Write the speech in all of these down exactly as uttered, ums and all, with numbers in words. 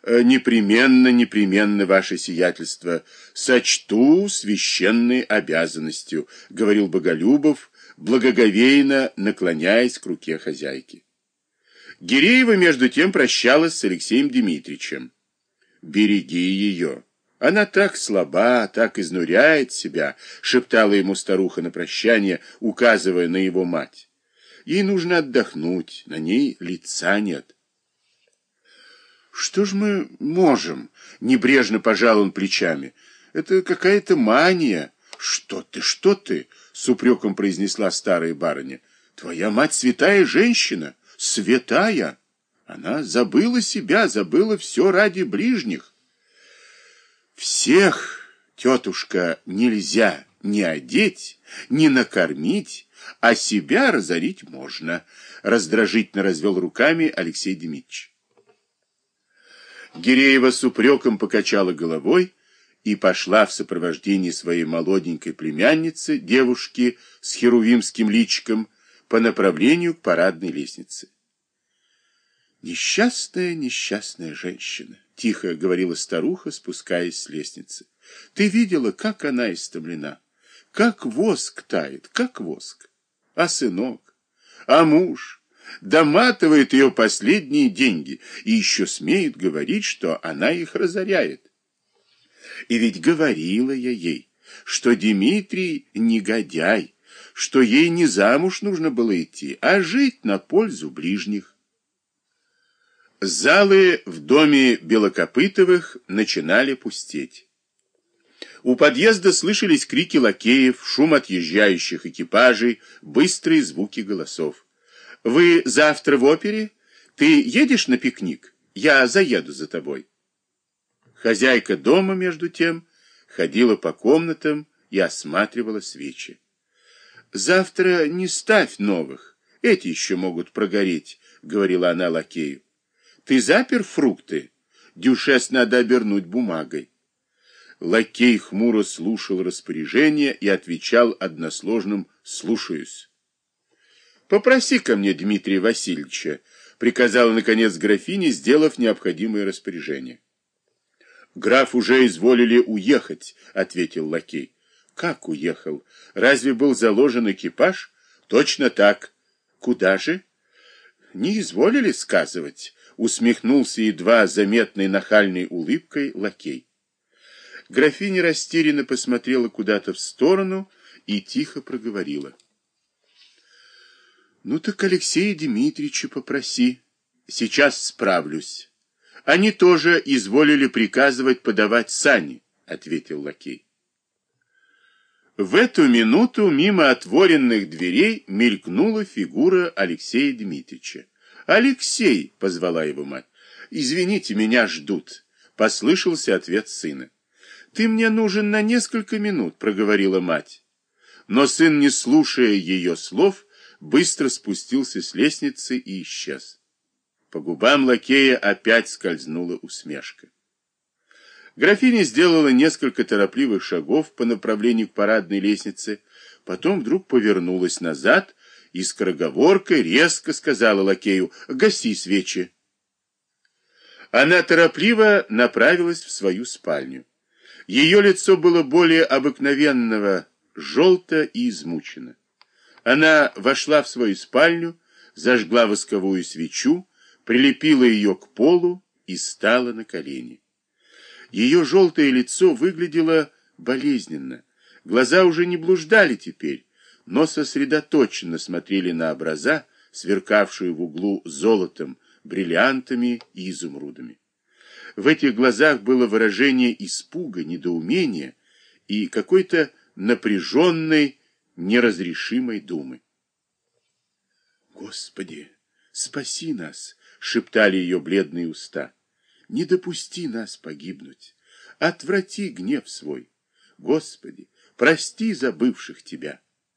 Э, непременно, непременно, ваше сиятельство, сочту священной обязанностью, говорил Боголюбов, благоговейно наклоняясь к руке хозяйки. Гиреева, между тем, прощалась с Алексеем Дмитриевичем. «Береги ее. Она так слаба, так изнуряет себя», — шептала ему старуха на прощание, указывая на его мать. «Ей нужно отдохнуть, на ней лица нет». «Что ж мы можем?» — небрежно пожал он плечами. «Это какая-то мания». «Что ты, что ты?» — с упреком произнесла старая барыня. «Твоя мать святая женщина, святая. Она забыла себя, забыла все ради ближних». «Всех, тетушка, нельзя ни одеть, ни накормить, а себя разорить можно», — раздражительно развел руками Алексей Дмитриевич. Гиреева с упреком покачала головой и пошла в сопровождении своей молоденькой племянницы, девушки с херувимским личиком, по направлению к парадной лестнице. «Несчастная, несчастная женщина», — тихо говорила старуха, спускаясь с лестницы. «Ты видела, как она истомлена, как воск тает, как воск. А сынок, а муж доматывает ее последние деньги и еще смеет говорить, что она их разоряет. И ведь говорила я ей, что Дмитрий негодяй, что ей не замуж нужно было идти, а жить на пользу ближних». Залы в доме Белокопытовых начинали пустеть. У подъезда слышались крики лакеев, шум отъезжающих экипажей, быстрые звуки голосов. «Вы завтра в опере? Ты едешь на пикник? Я заеду за тобой». Хозяйка дома, между тем, ходила по комнатам и осматривала свечи. «Завтра не ставь новых, эти еще могут прогореть», — говорила она лакею. «Ты запер фрукты? Дюшес надо обернуть бумагой». Лакей хмуро слушал распоряжение и отвечал односложным «слушаюсь». «Попроси ко мне Дмитрия Васильевича», — приказала, наконец, графиня, сделав необходимое распоряжение. «Граф уже изволили уехать», — ответил лакей. «Как уехал? Разве был заложен экипаж?» «Точно так». «Куда же?» «Не изволили сказывать», — усмехнулся едва заметной нахальной улыбкой лакей. Графиня растерянно посмотрела куда-то в сторону и тихо проговорила. «Ну так Алексея Дмитриевича попроси. Сейчас справлюсь». «Они тоже изволили приказывать подавать сани», — ответил лакей. В эту минуту мимо отворенных дверей мелькнула фигура Алексея Дмитриевича. «Алексей!» — позвала его мать. «Извините, меня ждут», — послышался ответ сына. «Ты мне нужен на несколько минут», — проговорила мать. Но сын, не слушая ее слов, быстро спустился с лестницы и исчез. По губам лакея опять скользнула усмешка. Графиня сделала несколько торопливых шагов по направлению к парадной лестнице, потом вдруг повернулась назад и скороговоркой резко сказала лакею: «Гаси свечи». Она торопливо направилась в свою спальню. Ее лицо было более обыкновенного, желто и измучено. Она вошла в свою спальню, зажгла восковую свечу, прилепила ее к полу и стала на колени. Ее желтое лицо выглядело болезненно. Глаза уже не блуждали теперь, но сосредоточенно смотрели на образа, сверкавшие в углу золотом, бриллиантами и изумрудами. В этих глазах было выражение испуга, недоумения и какой-то напряженной, неразрешимой думы. «Господи, спаси нас!» — шептали ее бледные уста. «Не допусти нас погибнуть! Отврати гнев свой! Господи, прости забывших тебя!»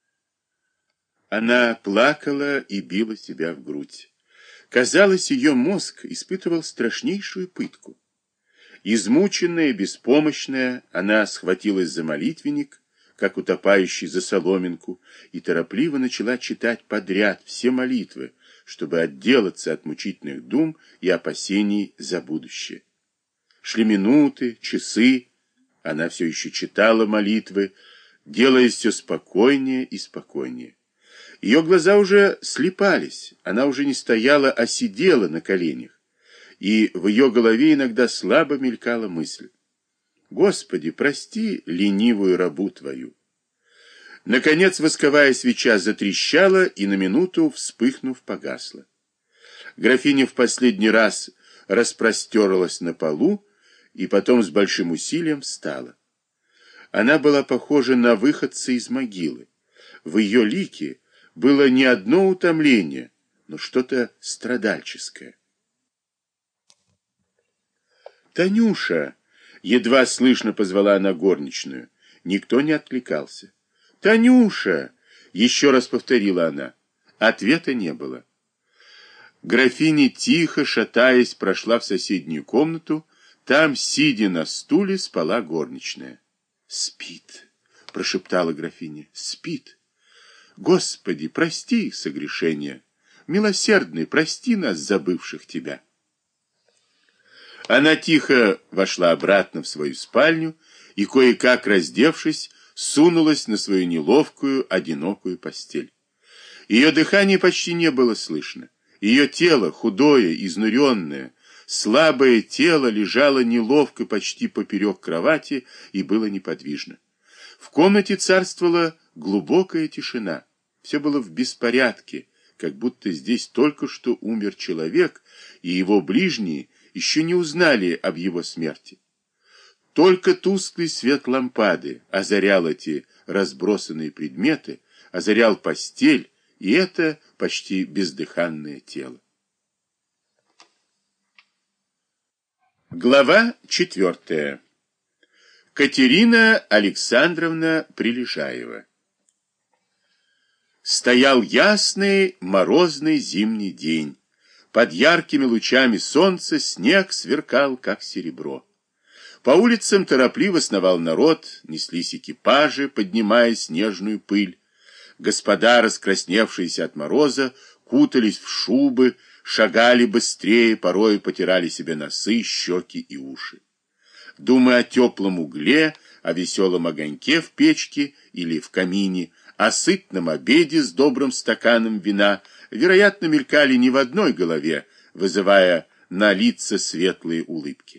Она плакала и била себя в грудь. Казалось, ее мозг испытывал страшнейшую пытку. Измученная, беспомощная, она схватилась за молитвенник, как утопающий за соломинку, и торопливо начала читать подряд все молитвы, чтобы отделаться от мучительных дум и опасений за будущее. Шли минуты, часы. Она все еще читала молитвы, делая все спокойнее и спокойнее. Ее глаза уже слипались, она уже не стояла, а сидела на коленях. И в ее голове иногда слабо мелькала мысль: «Господи, прости ленивую рабу Твою». Наконец восковая свеча затрещала и на минуту, вспыхнув, погасла. Графиня в последний раз распростерлась на полу и потом с большим усилием встала. Она была похожа на выходца из могилы. В ее лике было не одно утомление, но что-то страдальческое. «Танюша!» — едва слышно позвала она горничную. Никто не откликался. «Танюша!» — еще раз повторила она. Ответа не было. Графиня, тихо, шатаясь, прошла в соседнюю комнату. Там, сидя на стуле, спала горничная. «Спит!» — прошептала графиня. «Спит! Господи, прости их согрешения! Милосердный, прости нас, забывших Тебя!» Она тихо вошла обратно в свою спальню и, кое-как раздевшись, сунулась на свою неловкую, одинокую постель. Ее дыхание почти не было слышно. Ее тело, худое, изнуренное, слабое тело лежало неловко почти поперек кровати и было неподвижно. В комнате царствовала глубокая тишина. Все было в беспорядке, как будто здесь только что умер человек, и его ближние еще не узнали об его смерти. Только тусклый свет лампады озарял эти разбросанные предметы, озарял постель и это почти бездыханное тело. Глава четвертая. Катерина Александровна Прилежаева. Стоял ясный морозный зимний день. Под яркими лучами солнца снег сверкал, как серебро. По улицам торопливо сновал народ, неслись экипажи, поднимая снежную пыль. Господа, раскрасневшиеся от мороза, кутались в шубы, шагали быстрее, порой потирали себе носы, щеки и уши. Думая о теплом угле, о веселом огоньке в печке или в камине, о сытном обеде с добрым стаканом вина, вероятно, мелькали не в одной голове, вызывая на лица светлые улыбки.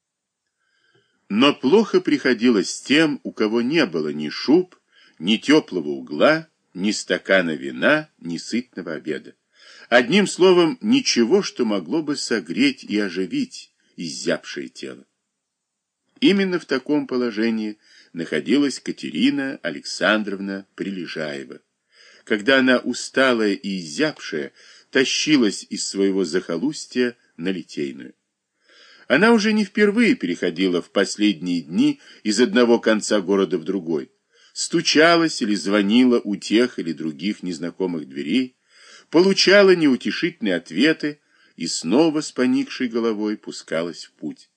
Но плохо приходилось тем, у кого не было ни шуб, ни теплого угла, ни стакана вина, ни сытного обеда. Одним словом, ничего, что могло бы согреть и оживить изябшее тело. Именно в таком положении находилась Катерина Александровна Прилежаева, когда она, усталая и изябшая, тащилась из своего захолустья на Литейную. Она уже не впервые переходила в последние дни из одного конца города в другой, стучалась или звонила у тех или других незнакомых дверей, получала неутешительные ответы и снова с поникшей головой пускалась в путь.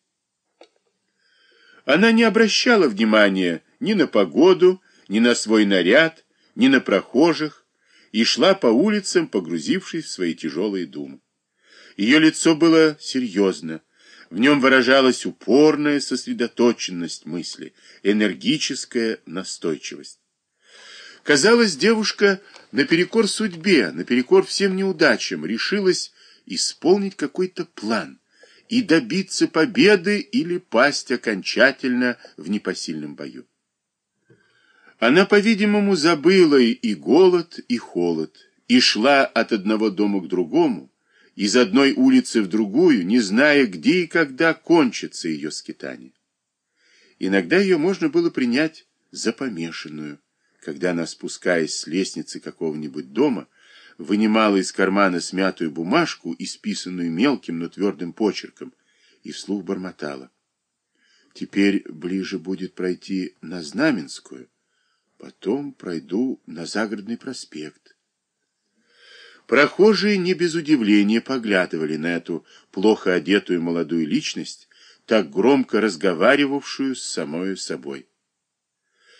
Она не обращала внимания ни на погоду, ни на свой наряд, ни на прохожих, и шла по улицам, погрузившись в свои тяжелые думы. Ее лицо было серьезно, в нем выражалась упорная сосредоточенность мысли, энергическая настойчивость. Казалось, девушка наперекор судьбе, наперекор всем неудачам решилась исполнить какой-то план и добиться победы или пасть окончательно в непосильном бою. Она, по-видимому, забыла и голод, и холод, и шла от одного дома к другому, из одной улицы в другую, не зная, где и когда кончится ее скитание. Иногда ее можно было принять за помешанную, когда она, спускаясь с лестницы какого-нибудь дома, вынимала из кармана смятую бумажку, исписанную мелким, но твердым почерком, и вслух бормотала: «Теперь ближе будет пройти на Знаменскую, потом пройду на Загородный проспект». Прохожие не без удивления поглядывали на эту плохо одетую молодую личность, так громко разговаривавшую с самой собой.